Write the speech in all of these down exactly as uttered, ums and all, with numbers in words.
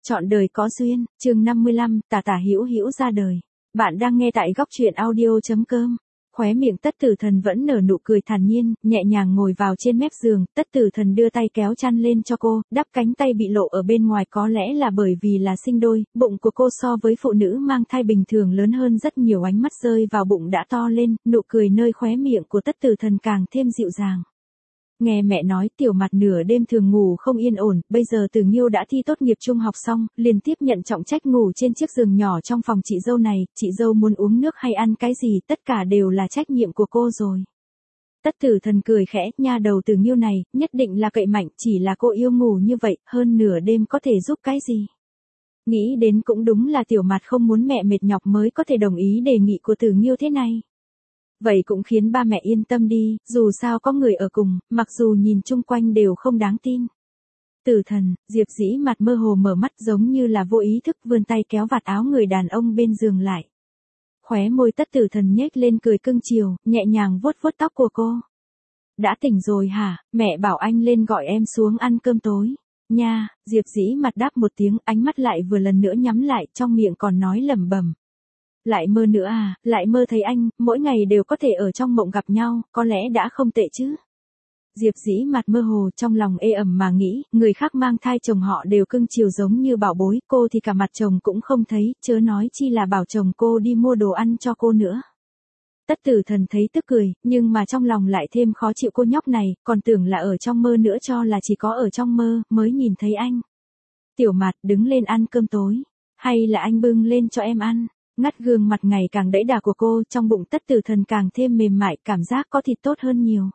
Chọn đời có duyên, chương năm mươi lăm, Tả Tả Hữu Hữu ra đời. Bạn đang nghe tại góc truyện audio chấm com. Khóe miệng Tất Tử Thần vẫn nở nụ cười thản nhiên, nhẹ nhàng ngồi vào trên mép giường, Tất Tử Thần đưa tay kéo chăn lên cho cô, đắp cánh tay bị lộ ở bên ngoài có lẽ là bởi vì là sinh đôi, bụng của cô so với phụ nữ mang thai bình thường lớn hơn rất nhiều, ánh mắt rơi vào bụng đã to lên, nụ cười nơi khóe miệng của Tất Tử Thần càng thêm dịu dàng. Nghe mẹ nói Tiểu Mặt nửa đêm thường ngủ không yên ổn, bây giờ Từ Nghiêu đã thi tốt nghiệp trung học xong, liền tiếp nhận trọng trách ngủ trên chiếc giường nhỏ trong phòng chị dâu này, chị dâu muốn uống nước hay ăn cái gì, tất cả đều là trách nhiệm của cô rồi. Tất Tử Thần cười khẽ, nha đầu Từ Nghiêu này, nhất định là cậy mạnh, chỉ là cô yêu ngủ như vậy, hơn nửa đêm có thể giúp cái gì. Nghĩ đến cũng đúng là Tiểu Mặt không muốn mẹ mệt nhọc mới có thể đồng ý đề nghị của Từ Nghiêu thế này. Vậy cũng khiến ba mẹ yên tâm đi, dù sao có người ở cùng, mặc dù nhìn chung quanh đều không đáng tin. Tử Thần, Diệp Dĩ Mặt mơ hồ mở mắt giống như là vô ý thức vươn tay kéo vạt áo người đàn ông bên giường lại. Khóe môi Tất Tử Thần nhếch lên cười cưng chiều, nhẹ nhàng vuốt vuốt tóc của cô. Đã tỉnh rồi hả, mẹ bảo anh lên gọi em xuống ăn cơm tối. Nha, Diệp Dĩ Mặt đáp một tiếng, ánh mắt lại vừa lần nữa nhắm lại, trong miệng còn nói lẩm bẩm. Lại mơ nữa à, lại mơ thấy anh, mỗi ngày đều có thể ở trong mộng gặp nhau, có lẽ đã không tệ chứ. Diệp Dĩ Mặt mơ hồ trong lòng ê ẩm mà nghĩ, người khác mang thai chồng họ đều cưng chiều giống như bảo bối, cô thì cả mặt chồng cũng không thấy, chớ nói chi là bảo chồng cô đi mua đồ ăn cho cô nữa. Tất Tử Thần thấy tức cười, nhưng mà trong lòng lại thêm khó chịu, cô nhóc này, còn tưởng là ở trong mơ nữa, cho là chỉ có ở trong mơ, mới nhìn thấy anh. Tiểu Mặt, đứng lên ăn cơm tối, hay là anh bưng lên cho em ăn. Ngắt gương mặt ngày càng đẫy đà của cô, trong bụng Tất Tử Thần càng thêm mềm mại, cảm giác có thịt tốt hơn nhiều.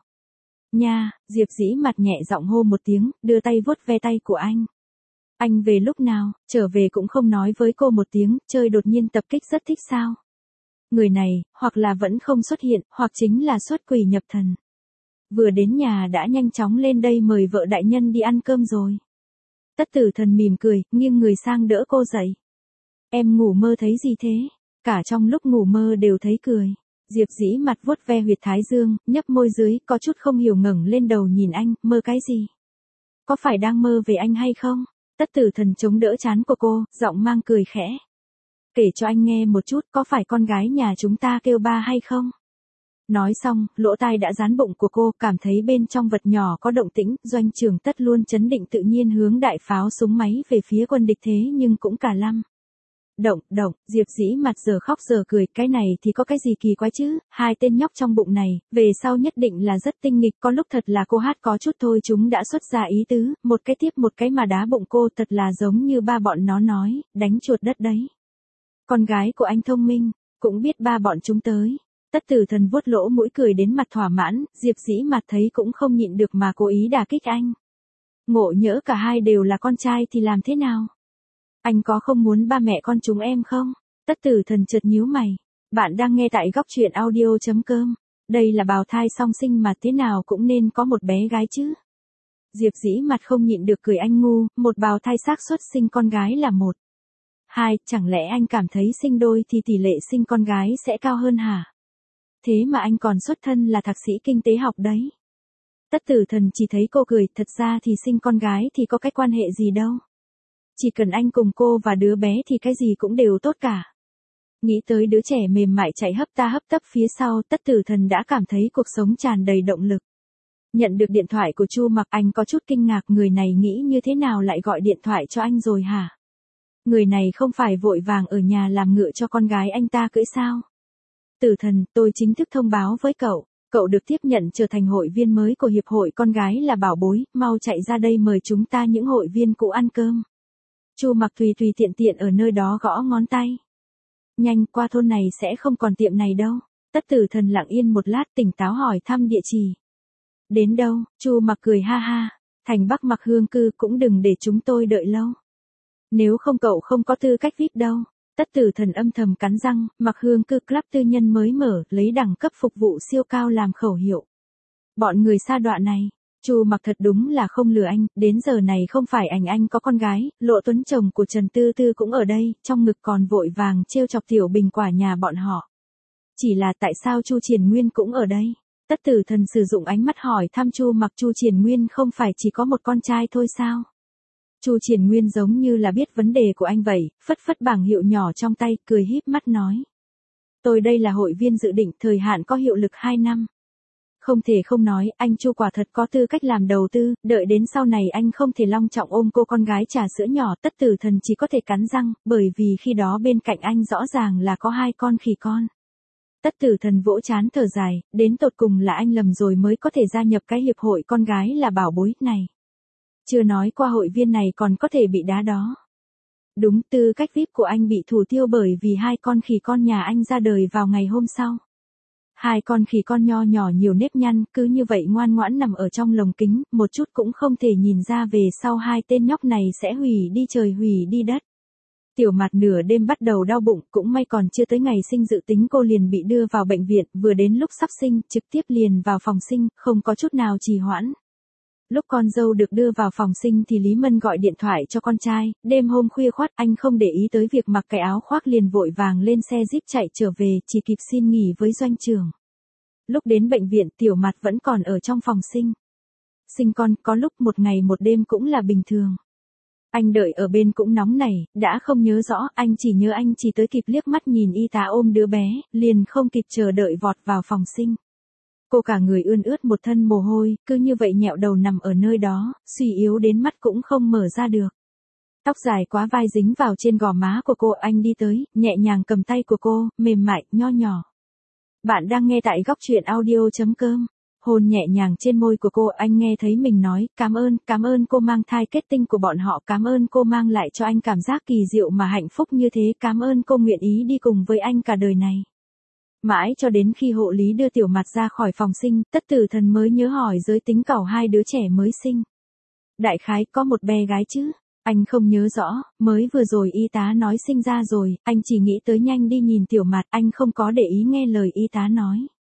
Nha, Diệp Dĩ Mặt nhẹ giọng hô một tiếng, đưa tay vuốt ve tay của anh. Anh về lúc nào, trở về cũng không nói với cô một tiếng, chơi đột nhiên tập kích rất thích sao. Người này, hoặc là vẫn không xuất hiện, hoặc chính là xuất quỷ nhập thần. Vừa đến nhà đã nhanh chóng lên đây mời vợ đại nhân đi ăn cơm rồi. Tất Tử Thần mỉm cười, nghiêng người sang đỡ cô dậy. Em ngủ mơ thấy gì thế? Cả trong lúc ngủ mơ đều thấy cười. Diệp Dĩ Mặt vuốt ve huyệt thái dương, nhấp môi dưới, có chút không hiểu ngẩng lên đầu nhìn anh, mơ cái gì? Có phải đang mơ về anh hay không? Tất Tử Thần chống đỡ trán của cô, giọng mang cười khẽ. Kể cho anh nghe một chút, có phải con gái nhà chúng ta kêu ba hay không? Nói xong, lỗ tai đã dán bụng của cô, cảm thấy bên trong vật nhỏ có động tĩnh, Doanh Trường Tất luôn chấn định tự nhiên hướng đại pháo súng máy về phía quân địch, thế nhưng cũng cả lăm. Động, động, Diệp Dĩ Mặt giờ khóc giờ cười, cái này thì có cái gì kỳ quái chứ, hai tên nhóc trong bụng này, về sau nhất định là rất tinh nghịch, có lúc thật là cô hát có chút thôi chúng đã xuất ra ý tứ, một cái tiếp một cái mà đá bụng cô, thật là giống như ba bọn nó nói, đánh chuột đất đấy. Con gái của anh thông minh, cũng biết ba bọn chúng tới. Tất Tử Thần vuốt lỗ mũi cười đến mặt thỏa mãn, Diệp Dĩ Mặt thấy cũng không nhịn được mà cố ý đả kích anh. Ngộ nhỡ cả hai đều là con trai thì làm thế nào? Anh có không muốn ba mẹ con chúng em không? Tất Tử Thần chợt nhíu mày. Bạn đang nghe tại góc truyện audio chấm com. Đây là bào thai song sinh mà thế nào cũng nên có một bé gái chứ. Diệp Dĩ Mặt không nhịn được cười, anh ngu, một bào thai xác suất sinh con gái là một. Hai, chẳng lẽ anh cảm thấy sinh đôi thì tỷ lệ sinh con gái sẽ cao hơn hả? Thế mà anh còn xuất thân là thạc sĩ kinh tế học đấy. Tất Tử Thần chỉ thấy cô cười, thật ra thì sinh con gái thì có cái quan hệ gì đâu. Chỉ cần anh cùng cô và đứa bé thì cái gì cũng đều tốt cả. Nghĩ tới đứa trẻ mềm mại chạy hấp ta hấp tấp phía sau, Tất Tử Thần đã cảm thấy cuộc sống tràn đầy động lực. Nhận được điện thoại của Chu Mặc, anh có chút kinh ngạc, người này nghĩ như thế nào lại gọi điện thoại cho anh rồi hả? Người này không phải vội vàng ở nhà làm ngựa cho con gái anh ta cưỡi sao? Tử Thần, tôi chính thức thông báo với cậu, cậu được tiếp nhận trở thành hội viên mới của Hiệp hội Con Gái là Bảo Bối, mau chạy ra đây mời chúng ta những hội viên cũ ăn cơm. Chu Mặc tùy tùy tiện tiện ở nơi đó gõ ngón tay. Nhanh, qua thôn này sẽ không còn tiệm này đâu. Tất Tử Thần lặng yên một lát, tỉnh táo hỏi thăm địa chỉ. Đến đâu? Chu Mặc cười ha ha. Thành Bắc Mặc Hương cư, cũng đừng để chúng tôi đợi lâu. Nếu không cậu không có tư cách vi ai pi đâu. Tất Tử Thần âm thầm cắn răng, Mặc Hương cư club tư nhân mới mở, lấy đẳng cấp phục vụ siêu cao làm khẩu hiệu. Bọn người sa đọa này. Chu Mặc thật đúng là không lừa anh, đến giờ này không phải ảnh anh có con gái, Lộ Tuấn chồng của Trần Tư Tư cũng ở đây, trong ngực còn vội vàng trêu chọc Tiểu Bình quả nhà bọn họ. Chỉ là tại sao Chu Triển Nguyên cũng ở đây? Tất Tử Thần sử dụng ánh mắt hỏi thăm Chu Mặc, Chu Triển Nguyên không phải chỉ có một con trai thôi sao? Chu Triển Nguyên giống như là biết vấn đề của anh vậy, phất phất bảng hiệu nhỏ trong tay, cười híp mắt nói. Tôi đây là hội viên dự định, thời hạn có hiệu lực hai năm. Không thể không nói, anh Chu quả thật có tư cách làm đầu tư, đợi đến sau này anh không thể long trọng ôm cô con gái trà sữa nhỏ, Tất Tử Thần chỉ có thể cắn răng, bởi vì khi đó bên cạnh anh rõ ràng là có hai con khỉ con. Tất Tử Thần vỗ chán thở dài, đến tột cùng là anh lầm rồi mới có thể gia nhập cái hiệp hội con gái là bảo bối này. Chưa nói qua hội viên này còn có thể bị đá đó. Đúng, tư cách vi ai pi của anh bị thủ tiêu bởi vì hai con khỉ con nhà anh ra đời vào ngày hôm sau. Hai con khỉ con nho nhỏ nhiều nếp nhăn, cứ như vậy ngoan ngoãn nằm ở trong lồng kính, một chút cũng không thể nhìn ra về sau hai tên nhóc này sẽ hủy đi trời hủy đi đất. Tiểu Mạt nửa đêm bắt đầu đau bụng, cũng may còn chưa tới ngày sinh dự tính cô liền bị đưa vào bệnh viện, vừa đến lúc sắp sinh, trực tiếp liền vào phòng sinh, không có chút nào trì hoãn. Lúc con dâu được đưa vào phòng sinh thì Lý Mân gọi điện thoại cho con trai, đêm hôm khuya khoắt anh không để ý tới việc mặc cái áo khoác liền vội vàng lên xe jeep chạy trở về, chỉ kịp xin nghỉ với doanh trưởng. Lúc đến bệnh viện Tiểu Mạt vẫn còn ở trong phòng sinh. Sinh con có lúc một ngày một đêm cũng là bình thường. Anh đợi ở bên cũng nóng nảy, đã không nhớ rõ, anh chỉ nhớ anh chỉ tới kịp liếc mắt nhìn y tá ôm đứa bé, liền không kịp chờ đợi vọt vào phòng sinh. Cô cả người ươn ướt một thân mồ hôi, cứ như vậy nhẹo đầu nằm ở nơi đó, suy yếu đến mắt cũng không mở ra được. Tóc dài quá vai dính vào trên gò má của cô, anh đi tới, nhẹ nhàng cầm tay của cô, mềm mại, nho nhỏ. Bạn đang nghe tại góc truyện audio chấm com. Hôn nhẹ nhàng trên môi của cô, anh nghe thấy mình nói, cảm ơn, cảm ơn cô mang thai kết tinh của bọn họ, cảm ơn cô mang lại cho anh cảm giác kỳ diệu mà hạnh phúc như thế, cảm ơn cô nguyện ý đi cùng với anh cả đời này. Mãi cho đến khi hộ lý đưa Tiểu Mạt ra khỏi phòng sinh, Tất Tử Thần mới nhớ hỏi giới tính cẩu hai đứa trẻ mới sinh. Đại khái có một bé gái chứ, anh không nhớ rõ, mới vừa rồi y tá nói sinh ra rồi, anh chỉ nghĩ tới nhanh đi nhìn Tiểu Mạt, anh không có để ý nghe lời y tá nói.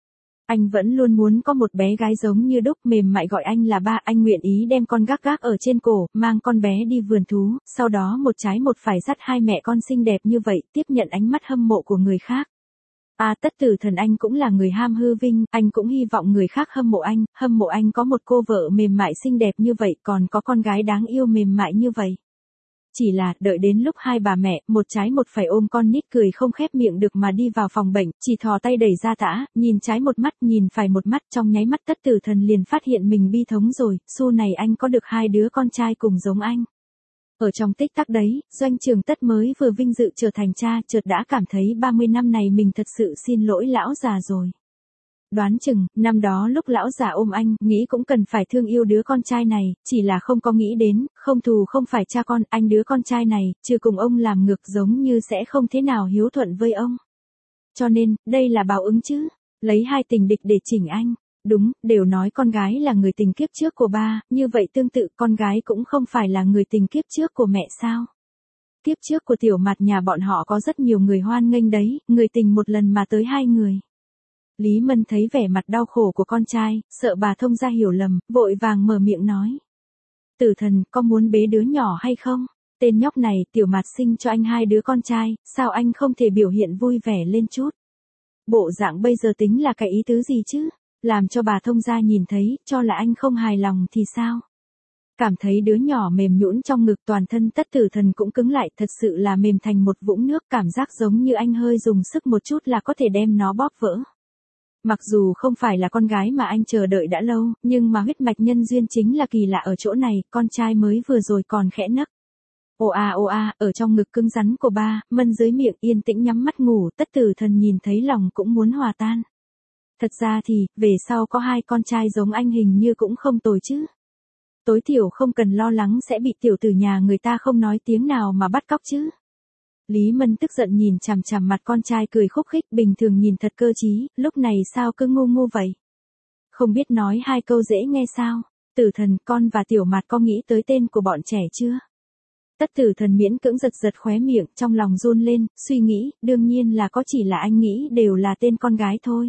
Anh vẫn luôn muốn có một bé gái giống như đúc, mềm mại gọi anh là ba, anh nguyện ý đem con gác gác ở trên cổ, mang con bé đi vườn thú, sau đó một trái một phải dắt hai mẹ con xinh đẹp như vậy, tiếp nhận ánh mắt hâm mộ của người khác. À, Tất Tử Thần anh cũng là người ham hư vinh, anh cũng hy vọng người khác hâm mộ anh, hâm mộ anh có một cô vợ mềm mại xinh đẹp như vậy, còn có con gái đáng yêu mềm mại như vậy. Chỉ là, đợi đến lúc hai bà mẹ, một trái một phải ôm con nít cười không khép miệng được mà đi vào phòng bệnh, chỉ thò tay đẩy ra tã, nhìn trái một mắt, nhìn phải một mắt, trong nháy mắt Tất Tử Thần liền phát hiện mình bi thống rồi, su này anh có được hai đứa con trai cùng giống anh. Ở trong tích tắc đấy, doanh trưởng Tất mới vừa vinh dự trở thành cha, chợt đã cảm thấy ba mươi năm này mình thật sự xin lỗi lão già rồi. Đoán chừng, năm đó lúc lão già ôm anh, nghĩ cũng cần phải thương yêu đứa con trai này, chỉ là không có nghĩ đến, không thù không phải cha con, anh đứa con trai này, chưa cùng ông làm ngược giống như sẽ không thế nào hiếu thuận với ông. Cho nên, đây là báo ứng chứ, lấy hai tình địch để chỉnh anh. Đúng, đều nói con gái là người tình kiếp trước của ba, như vậy tương tự con gái cũng không phải là người tình kiếp trước của mẹ sao. Kiếp trước của Tiểu Mạt nhà bọn họ có rất nhiều người hoan nghênh đấy, người tình một lần mà tới hai người. Lý Mân thấy vẻ mặt đau khổ của con trai, sợ bà thông gia hiểu lầm, vội vàng mở miệng nói. Tử Thần, có muốn bế đứa nhỏ hay không? Tên nhóc này, Tiểu Mạt sinh cho anh hai đứa con trai, sao anh không thể biểu hiện vui vẻ lên chút? Bộ dạng bây giờ tính là cái ý tứ gì chứ? Làm cho bà thông gia nhìn thấy, cho là anh không hài lòng thì sao? Cảm thấy đứa nhỏ mềm nhũn trong ngực, toàn thân Tất Tử Thần cũng cứng lại, thật sự là mềm thành một vũng nước, cảm giác giống như anh hơi dùng sức một chút là có thể đem nó bóp vỡ. Mặc dù không phải là con gái mà anh chờ đợi đã lâu, nhưng mà huyết mạch nhân duyên chính là kỳ lạ ở chỗ này, con trai mới vừa rồi còn khẽ nấc. Ồ a ồ a, ở trong ngực cứng rắn của ba, Mân dưới miệng yên tĩnh nhắm mắt ngủ, Tất Tử Thần nhìn thấy lòng cũng muốn hòa tan. Thật ra thì, về sau có hai con trai giống anh hình như cũng không tồi chứ. Tối thiểu không cần lo lắng sẽ bị tiểu tử nhà người ta không nói tiếng nào mà bắt cóc chứ. Lý Mân tức giận nhìn chằm chằm mặt con trai cười khúc khích, bình thường nhìn thật cơ trí, lúc này sao cứ ngu ngu vậy? Không biết nói hai câu dễ nghe sao? Tử Thần, con và Tiểu Mạt có nghĩ tới tên của bọn trẻ chưa? Tất Tử Thần miễn cưỡng giật giật khóe miệng, trong lòng run lên, suy nghĩ, đương nhiên là có, chỉ là anh nghĩ đều là tên con gái thôi.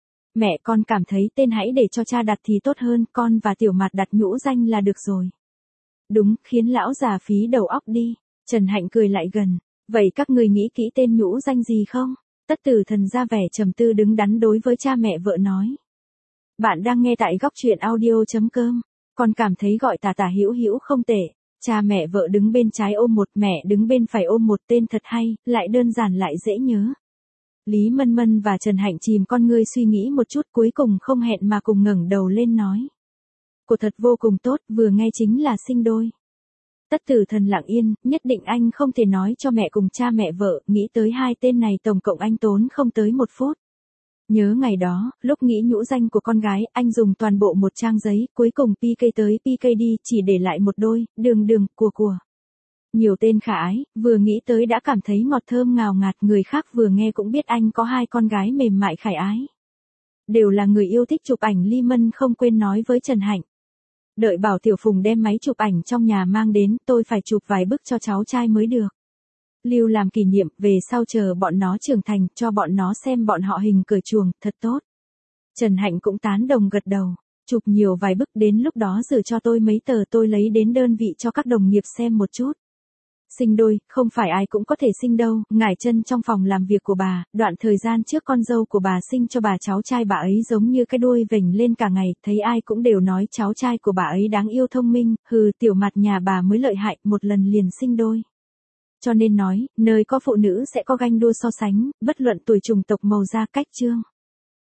Mẹ con cảm thấy tên hãy để cho cha đặt thì tốt hơn, con và Tiểu Mạt đặt nhũ danh là được rồi. Đúng, khiến lão già phí đầu óc đi. Trần Hạnh cười lại gần. Vậy các người nghĩ kỹ tên nhũ danh gì không? Tất Tử Thần ra vẻ trầm tư đứng đắn đối với cha mẹ vợ nói. Bạn đang nghe tại góc truyện audio chấm com. Con cảm thấy gọi Tả Tả Hữu Hữu không tệ. Cha mẹ vợ đứng bên trái ôm một, mẹ đứng bên phải ôm một, tên thật hay, lại đơn giản lại dễ nhớ. Lý Mân Mân và Trần Hạnh chìm con ngươi suy nghĩ một chút, cuối cùng không hẹn mà cùng ngẩng đầu lên nói. Cô thật vô cùng tốt, vừa nghe chính là sinh đôi. Tất Tử Thần lặng yên, nhất định anh không thể nói cho mẹ cùng cha mẹ vợ, nghĩ tới hai tên này tổng cộng anh tốn không tới một phút. Nhớ ngày đó, lúc nghĩ nhũ danh của con gái, anh dùng toàn bộ một trang giấy, cuối cùng pê ca tới pê ca đi, chỉ để lại một đôi, đường đường, của của. Nhiều tên khả ái, vừa nghĩ tới đã cảm thấy ngọt thơm ngào ngạt, người khác vừa nghe cũng biết anh có hai con gái mềm mại khải ái. Đều là người yêu thích chụp ảnh, Ly Mân không quên nói với Trần Hạnh. Đợi bảo Tiểu Phùng đem máy chụp ảnh trong nhà mang đến, tôi phải chụp vài bức cho cháu trai mới được. Lưu làm kỷ niệm, về sau chờ bọn nó trưởng thành, cho bọn nó xem bọn họ hình cởi chuồng, thật tốt. Trần Hạnh cũng tán đồng gật đầu, chụp nhiều vài bức, đến lúc đó gửi cho tôi mấy tờ, tôi lấy đến đơn vị cho các đồng nghiệp xem một chút. Sinh đôi, không phải ai cũng có thể sinh đâu, ngải chân trong phòng làm việc của bà, đoạn thời gian trước con dâu của bà sinh cho bà cháu trai bà ấy giống như cái đuôi vểnh lên cả ngày, thấy ai cũng đều nói cháu trai của bà ấy đáng yêu thông minh, hừ, tiểu mặt nhà bà mới lợi hại, một lần liền sinh đôi. Cho nên nói, nơi có phụ nữ sẽ có ganh đua so sánh, bất luận tuổi chủng tộc màu da cách chương.